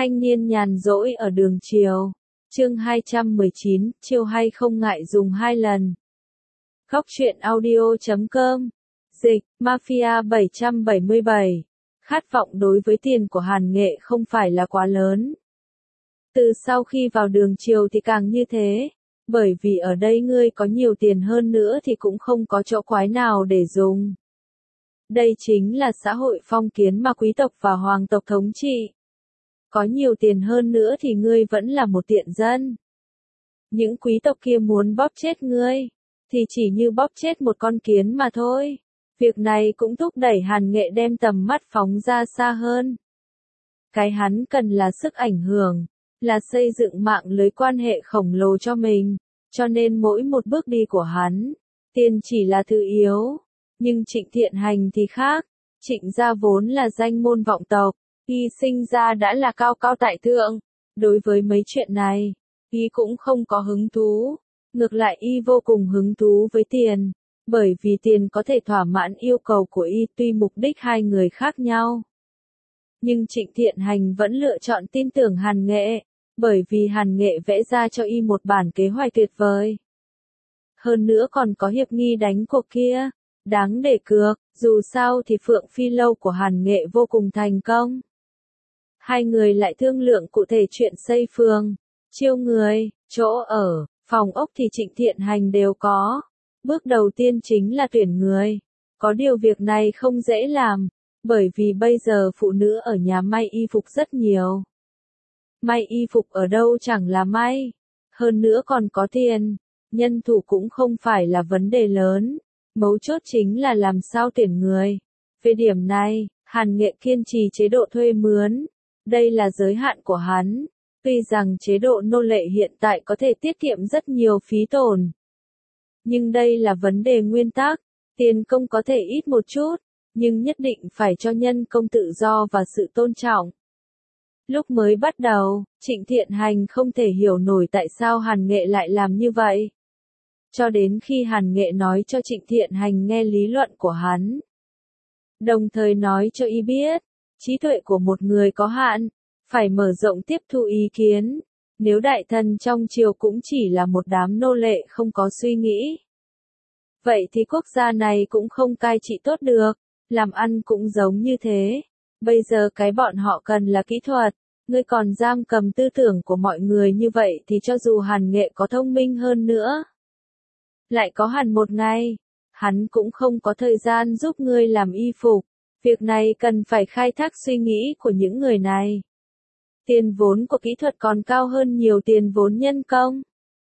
Thanh niên nhàn rỗi ở đường chiều. Chương 219, chiều hay không ngại dùng 2 lần. Góc truyện audio.com. Dịch, Mafia 777. Khát vọng đối với tiền của Hàn Nghệ không phải là quá lớn. Từ sau khi vào đường chiều thì càng như thế. Bởi vì ở đây ngươi có nhiều tiền hơn nữa thì cũng không có chỗ quái nào để dùng. Đây chính là xã hội phong kiến mà quý tộc và hoàng tộc thống trị. Có nhiều tiền hơn nữa thì ngươi vẫn là một tiện dân. Những quý tộc kia muốn bóp chết ngươi, thì chỉ như bóp chết một con kiến mà thôi. Việc này cũng thúc đẩy Hàn Nghệ đem tầm mắt phóng ra xa hơn. Cái hắn cần là sức ảnh hưởng, là xây dựng mạng lưới quan hệ khổng lồ cho mình, cho nên mỗi một bước đi của hắn, tiền chỉ là thứ yếu. Nhưng Trịnh Thiện Hành thì khác, Trịnh gia vốn là danh môn vọng tộc, y sinh ra đã là cao cao tại thượng. Đối với mấy chuyện này, y cũng không có hứng thú, ngược lại y vô cùng hứng thú với tiền, bởi vì tiền có thể thỏa mãn yêu cầu của y tuy mục đích hai người khác nhau. Nhưng Trịnh Thiện Hành vẫn lựa chọn tin tưởng Hàn Nghệ, bởi vì Hàn Nghệ vẽ ra cho y một bản kế hoạch tuyệt vời. Hơn nữa còn có hiệp nghi đánh cuộc kia, đáng để cược, dù sao thì Phượng Phi Lâu của Hàn Nghệ vô cùng thành công. Hai người lại thương lượng cụ thể chuyện xây phường, chiêu người, chỗ ở, phòng ốc thì Trịnh Thiện Hành đều có. Bước đầu tiên chính là tuyển người. Có điều việc này không dễ làm, bởi vì bây giờ phụ nữ ở nhà may y phục rất nhiều. May y phục ở đâu chẳng là may. Hơn nữa còn có tiền, nhân thủ cũng không phải là vấn đề lớn. Mấu chốt chính là làm sao tuyển người. Về điểm này, Hàn Nghệ kiên trì chế độ thuê mướn. Đây là giới hạn của hắn. Tuy rằng chế độ nô lệ hiện tại có thể tiết kiệm rất nhiều phí tổn. Nhưng đây là vấn đề nguyên tắc. Tiền công có thể ít một chút, nhưng nhất định phải cho nhân công tự do và sự tôn trọng. Lúc mới bắt đầu, Trịnh Thiện Hành không thể hiểu nổi tại sao Hàn Nghệ lại làm như vậy. Cho đến khi Hàn Nghệ nói cho Trịnh Thiện Hành nghe lý luận của hắn. Đồng thời nói cho y biết, trí tuệ của một người có hạn, phải mở rộng tiếp thu ý kiến. Nếu đại thần trong triều cũng chỉ là một đám nô lệ không có suy nghĩ, vậy thì quốc gia này cũng không cai trị tốt được, làm ăn cũng giống như thế. Bây giờ cái bọn họ cần là kỹ thuật, ngươi còn giam cầm tư tưởng của mọi người như vậy thì cho dù Hàn Nghệ có thông minh hơn nữa, lại có hẳn một ngày, hắn cũng không có thời gian giúp ngươi làm y phục. Việc này cần phải khai thác suy nghĩ của những người này. Tiền vốn của kỹ thuật còn cao hơn nhiều tiền vốn nhân công.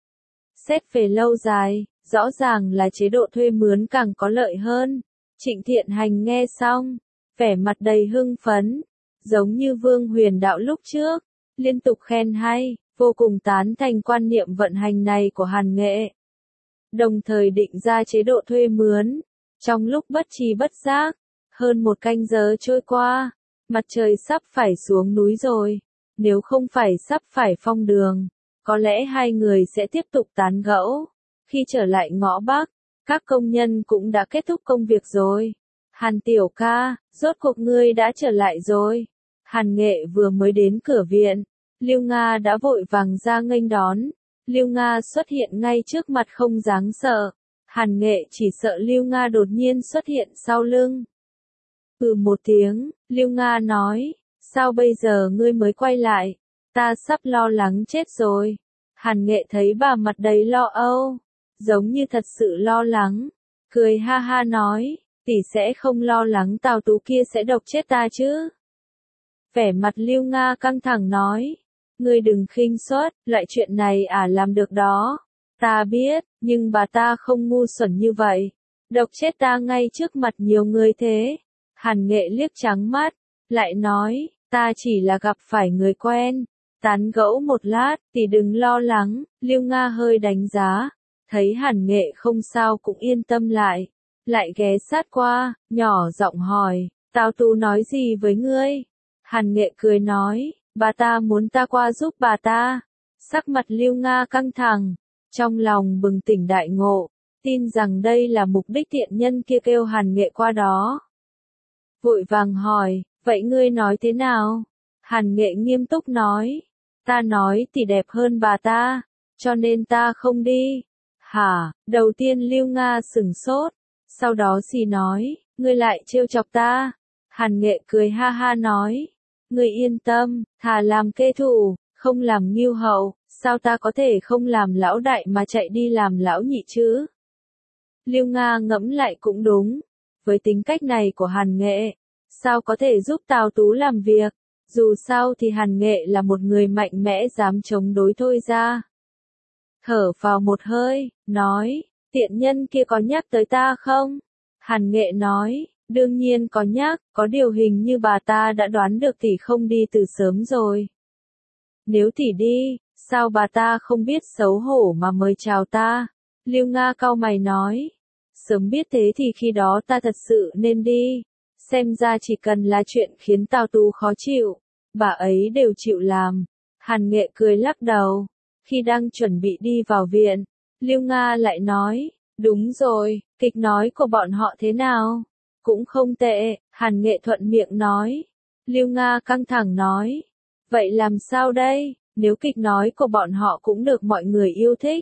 Xét về lâu dài, rõ ràng là chế độ thuê mướn càng có lợi hơn. Trịnh Thiện Hành nghe xong, vẻ mặt đầy hưng phấn, giống như Vương Huyền Đạo lúc trước, liên tục khen hay, vô cùng tán thành quan niệm vận hành này của Hàn Nghệ. Đồng thời định ra chế độ thuê mướn. Trong lúc bất tri bất giác, hơn 1 canh giờ trôi qua, mặt trời sắp phải xuống núi rồi. Nếu không phải sắp phải phong đường, có lẽ hai người sẽ tiếp tục tán gẫu. Khi trở lại ngõ Bắc, các công nhân cũng đã kết thúc công việc rồi. Hàn tiểu ca, rốt cuộc ngươi đã trở lại rồi. Hàn Nghệ vừa mới đến cửa viện, Lưu Nga đã vội vàng ra nghênh đón. Lưu Nga xuất hiện ngay trước mặt không dáng sợ. Hàn Nghệ chỉ sợ Lưu Nga đột nhiên xuất hiện sau lưng. Một tiếng, Lưu Nga nói, sao bây giờ ngươi mới quay lại? Ta sắp lo lắng chết rồi. Hàn Nghệ thấy bà mặt đầy lo âu, giống như thật sự lo lắng. Cười ha ha nói, tỷ sẽ không lo lắng Tào Tú kia sẽ độc chết ta chứ? Vẻ mặt Lưu Nga căng thẳng nói, ngươi đừng khinh suất, loại chuyện này làm được đó. Ta biết, nhưng bà ta không ngu xuẩn như vậy. Độc chết ta ngay trước mặt nhiều người thế. Hàn Nghệ liếc trắng mắt, lại nói, ta chỉ là gặp phải người quen. Tán gẫu một lát, tỷ đừng lo lắng. Lưu Nga hơi đánh giá, thấy Hàn Nghệ không sao cũng yên tâm lại. Lại ghé sát qua, nhỏ giọng hỏi, Tào Tú nói gì với ngươi? Hàn Nghệ cười nói, bà ta muốn ta qua giúp bà ta. Sắc mặt Lưu Nga căng thẳng, trong lòng bừng tỉnh đại ngộ, tin rằng đây là mục đích tiện nhân kia kêu Hàn Nghệ qua đó. Vội vàng hỏi, vậy ngươi nói thế nào? Hàn Nghệ nghiêm túc nói. Ta nói tỷ đẹp hơn bà ta, cho nên ta không đi. Hả? Đầu tiên Lưu Nga sửng sốt, sau đó xì nói, ngươi lại trêu chọc ta. Hàn Nghệ cười ha ha nói, ngươi yên tâm, thà làm kê thủ, không làm ngưu hậu, sao ta có thể không làm lão đại mà chạy đi làm lão nhị chứ? Lưu Nga ngẫm lại cũng đúng, với tính cách này của Hàn Nghệ, sao có thể giúp Tào Tú làm việc, dù sao thì Hàn Nghệ là một người mạnh mẽ dám chống đối thôi ra. Thở vào một hơi, nói, tiện nhân kia có nhắc tới ta không? Hàn Nghệ nói, đương nhiên có nhắc, có điều hình như bà ta đã đoán được tỷ không đi từ sớm rồi. Nếu tỷ đi, sao bà ta không biết xấu hổ mà mời chào ta? Lưu Nga cau mày nói, sớm biết thế thì khi đó ta thật sự nên đi. Xem ra chỉ cần là chuyện khiến Tào Tú khó chịu, bà ấy đều chịu làm. Hàn Nghệ cười lắc đầu. Khi đang chuẩn bị đi vào viện, Lưu Nga lại nói, đúng rồi, kịch nói của bọn họ thế nào? Cũng không tệ, Hàn Nghệ thuận miệng nói. Lưu Nga căng thẳng nói, vậy làm sao đây, nếu kịch nói của bọn họ cũng được mọi người yêu thích?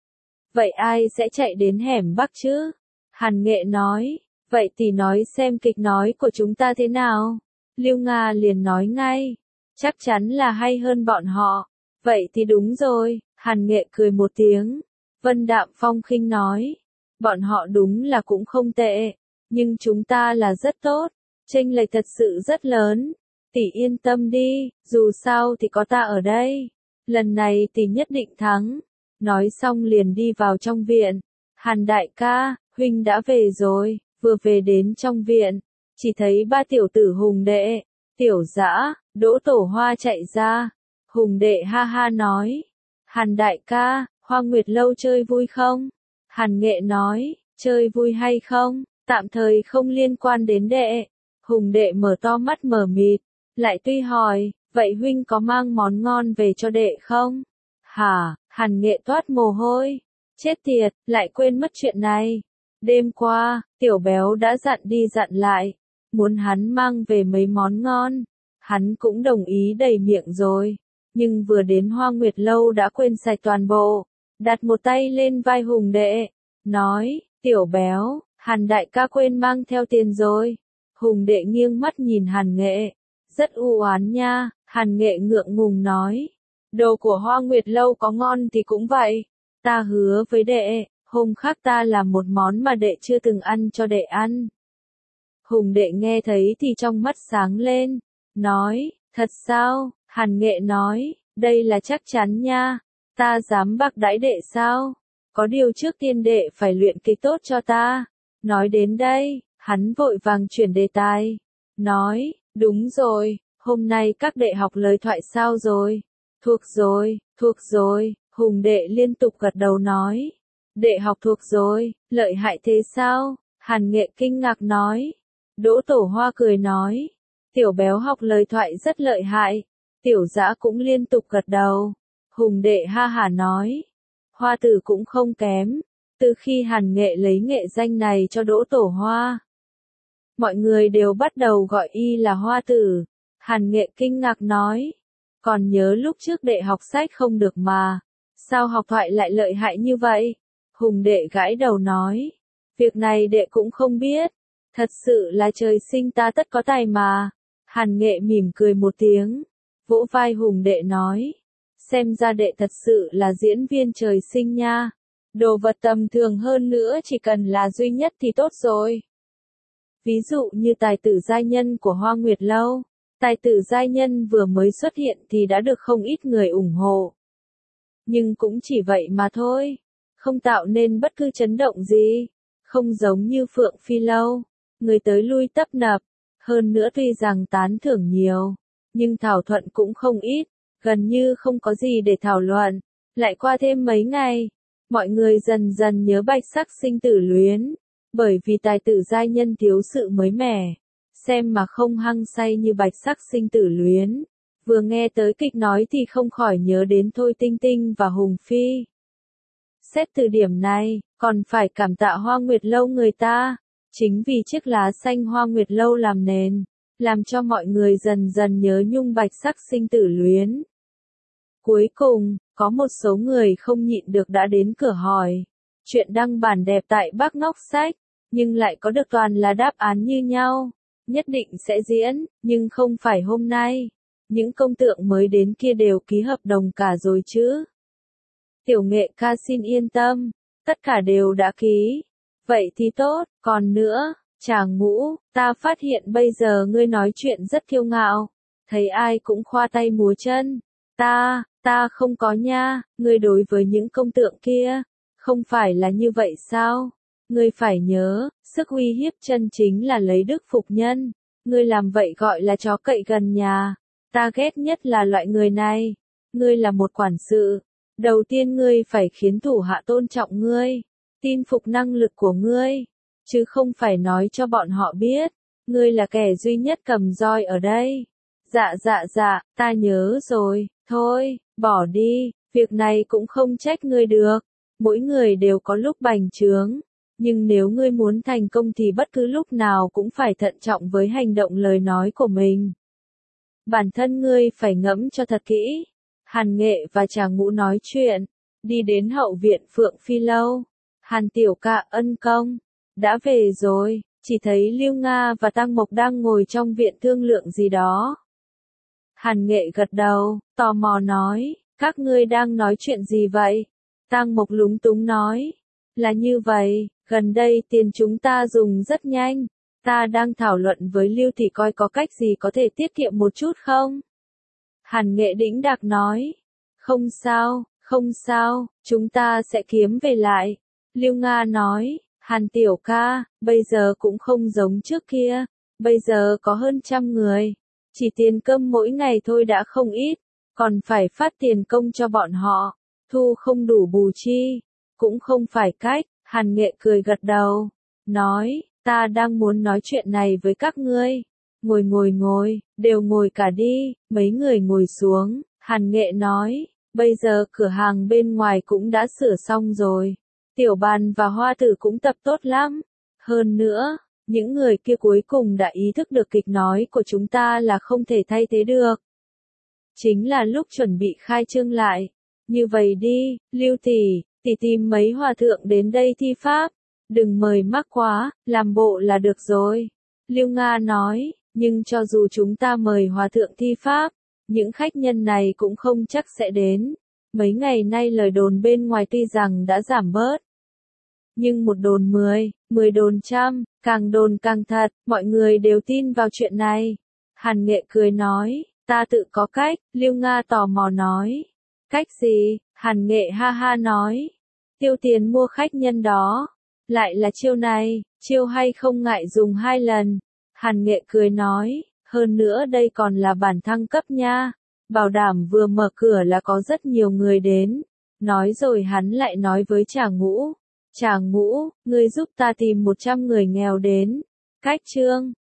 Vậy ai sẽ chạy đến hẻm Bắc chứ? Hàn Nghệ nói, vậy tỷ nói xem kịch nói của chúng ta thế nào? Lưu Nga liền nói ngay, chắc chắn là hay hơn bọn họ. Vậy thì đúng rồi, Hàn Nghệ cười một tiếng. Vân Đạm Phong khinh nói, bọn họ đúng là cũng không tệ, nhưng chúng ta là rất tốt, chênh lệch thật sự rất lớn. Tỷ yên tâm đi, dù sao thì có ta ở đây. Lần này tỷ nhất định thắng. Nói xong liền đi vào trong viện. Hàn đại ca, huynh đã về rồi. Vừa về đến trong viện, chỉ thấy ba tiểu tử Hùng Đệ, Tiểu Dã, Đỗ Tổ Hoa chạy ra. Hùng Đệ ha ha nói, Hàn đại ca, Hoa Nguyệt lâu chơi vui không? Hàn Nghệ nói, chơi vui hay không, tạm thời không liên quan đến đệ. Hùng Đệ mở to mắt mở mịt, lại tuy hỏi, vậy huynh có mang món ngon về cho đệ không? Hả? Hàn Nghệ toát mồ hôi, chết tiệt, lại quên mất chuyện này. Đêm qua, Tiểu Béo đã dặn đi dặn lại, muốn hắn mang về mấy món ngon. Hắn cũng đồng ý đầy miệng rồi, nhưng vừa đến Hoa Nguyệt lâu đã quên sạch toàn bộ. Đặt một tay lên vai Hùng Đệ, nói, Tiểu Béo, Hàn đại ca quên mang theo tiền rồi. Hùng Đệ nghiêng mắt nhìn Hàn Nghệ, rất u oán nha. Hàn Nghệ ngượng ngùng nói, đồ của Hoa Nguyệt lâu có ngon thì cũng vậy. Ta hứa với đệ, hôm khác ta làm một món mà đệ chưa từng ăn cho đệ ăn. Hùng Đệ nghe thấy thì trong mắt sáng lên, nói, thật sao? Hàn Nghệ nói, đây là chắc chắn nha. Ta dám bạc đãi đệ sao? Có điều trước tiên đệ phải luyện kịch tốt cho ta. Nói đến đây, hắn vội vàng chuyển đề tài. Nói, đúng rồi, hôm nay các đệ học lời thoại sao rồi? Thuộc rồi, thuộc rồi. Hùng Đệ liên tục gật đầu nói. Đệ học thuộc rồi, lợi hại thế sao? Hàn Nghệ kinh ngạc nói. Đỗ Tổ Hoa cười nói. Tiểu Béo học lời thoại rất lợi hại. Tiểu Dã cũng liên tục gật đầu. Hùng Đệ ha hả nói. Hoa Tử cũng không kém. Từ khi Hàn Nghệ lấy nghệ danh này cho Đỗ Tổ Hoa, mọi người đều bắt đầu gọi y là Hoa Tử. Hàn Nghệ kinh ngạc nói. Còn nhớ lúc trước đệ học sách không được mà. Sao học thoại lại lợi hại như vậy? Hùng Đệ gãi đầu nói. Việc này đệ cũng không biết. Thật sự là trời sinh ta tất có tài mà. Hàn Nghệ mỉm cười một tiếng, vỗ vai Hùng Đệ nói. Xem ra đệ thật sự là diễn viên trời sinh nha. Đồ vật tầm thường hơn nữa chỉ cần là duy nhất thì tốt rồi. Ví dụ như tài tử giai nhân của Hoa Nguyệt lâu. Tài tử giai nhân vừa mới xuất hiện thì đã được không ít người ủng hộ. Nhưng cũng chỉ vậy mà thôi. Không tạo nên bất cứ chấn động gì. Không giống như Phượng Phi lâu. Người tới lui tấp nập. Hơn nữa tuy rằng tán thưởng nhiều, nhưng thảo thuận cũng không ít. Gần như không có gì để thảo luận. Lại qua thêm mấy ngày, mọi người dần dần nhớ Bạch Sắc Sinh Tử Luyến. Bởi vì tài tử giai nhân thiếu sự mới mẻ. Xem mà không hăng say như Bạch Sắc Sinh Tử Luyến. Vừa nghe tới kịch nói thì không khỏi nhớ đến Thôi Tinh Tinh và Hùng Phi. Xét từ điểm này, còn phải cảm tạ Hoa Nguyệt lâu người ta. Chính vì chiếc lá xanh Hoa Nguyệt lâu làm nền, làm cho mọi người dần dần nhớ nhung bạch sắc sinh tử luyến. Cuối cùng, có một số người không nhịn được đã đến cửa hỏi. Chuyện đăng bản đẹp tại Bắc Ngóc Sách, nhưng lại có được toàn là đáp án như nhau. Nhất định sẽ diễn, nhưng không phải hôm nay. Những công tượng mới đến kia đều ký hợp đồng cả rồi chứ. Tiểu nghệ ca xin yên tâm, tất cả đều đã ký. Vậy thì tốt, còn nữa, Tràng Ngũ, ta phát hiện bây giờ ngươi nói chuyện rất kiêu ngạo. Thấy ai cũng khoa tay múa chân. Ta không có nha, ngươi đối với những công tượng kia, không phải là như vậy sao? Ngươi phải nhớ, sức uy hiếp chân chính là lấy đức phục nhân. Ngươi làm vậy gọi là chó cậy gần nhà. Ta ghét nhất là loại người này. Ngươi là một quản sự. Đầu tiên ngươi phải khiến thủ hạ tôn trọng ngươi, tin phục năng lực của ngươi, chứ không phải nói cho bọn họ biết, ngươi là kẻ duy nhất cầm roi ở đây. Dạ, ta nhớ rồi, thôi, bỏ đi, việc này cũng không trách ngươi được. Mỗi người đều có lúc bành trướng, nhưng nếu ngươi muốn thành công thì bất cứ lúc nào cũng phải thận trọng với hành động lời nói của mình. Bản thân ngươi phải ngẫm cho thật kỹ. Hàn Nghệ và Tràng Ngũ nói chuyện, đi đến hậu viện Phượng Phi Lâu. Hàn tiểu ca ân công, đã về rồi, chỉ thấy Lưu Nga và Tăng Mộc đang ngồi trong viện thương lượng gì đó. Hàn Nghệ gật đầu, tò mò nói, các ngươi đang nói chuyện gì vậy? Tăng Mộc lúng túng nói, là như vậy, gần đây tiền chúng ta dùng rất nhanh, ta đang thảo luận với Lưu Thị coi có cách gì có thể tiết kiệm một chút không? Hàn Nghệ đĩnh đạc nói, không sao, chúng ta sẽ kiếm về lại. Lưu Nga nói, Hàn tiểu ca, bây giờ cũng không giống trước kia, bây giờ có hơn 100 người, chỉ tiền cơm mỗi ngày thôi đã không ít, còn phải phát tiền công cho bọn họ, thu không đủ bù chi, cũng không phải cách. Hàn Nghệ cười gật đầu, nói, ta đang muốn nói chuyện này với các ngươi. Ngồi, đều ngồi cả đi, mấy người ngồi xuống, Hàn Nghệ nói, bây giờ cửa hàng bên ngoài cũng đã sửa xong rồi, tiểu bàn và hoa tử cũng tập tốt lắm, hơn nữa, những người kia cuối cùng đã ý thức được kịch nói của chúng ta là không thể thay thế được. Chính là lúc chuẩn bị khai trương lại, như vậy đi, Lưu tỷ tìm mấy hòa thượng đến đây thi pháp, đừng mời mắc quá, làm bộ là được rồi. Lưu Nga nói, nhưng cho dù chúng ta mời hòa thượng thi pháp, những khách nhân này cũng không chắc sẽ đến. Mấy ngày nay lời đồn bên ngoài tuy rằng đã giảm bớt, nhưng một đồn 10, 10 đồn 100, càng đồn càng thật, mọi người đều tin vào chuyện này. Hàn Nghệ cười nói, ta tự có cách. Lưu Nga tò mò nói, cách gì? Hàn Nghệ ha ha nói, tiêu tiền mua khách nhân đó. Lại là chiêu này, chiêu hay không ngại dùng 2 lần. Hàn Nghệ cười nói, hơn nữa đây còn là bản thăng cấp nha, bảo đảm vừa mở cửa là có rất nhiều người đến. Nói rồi hắn lại nói với Tràng Ngũ, ngươi giúp ta tìm 100 người nghèo đến. Cách trương,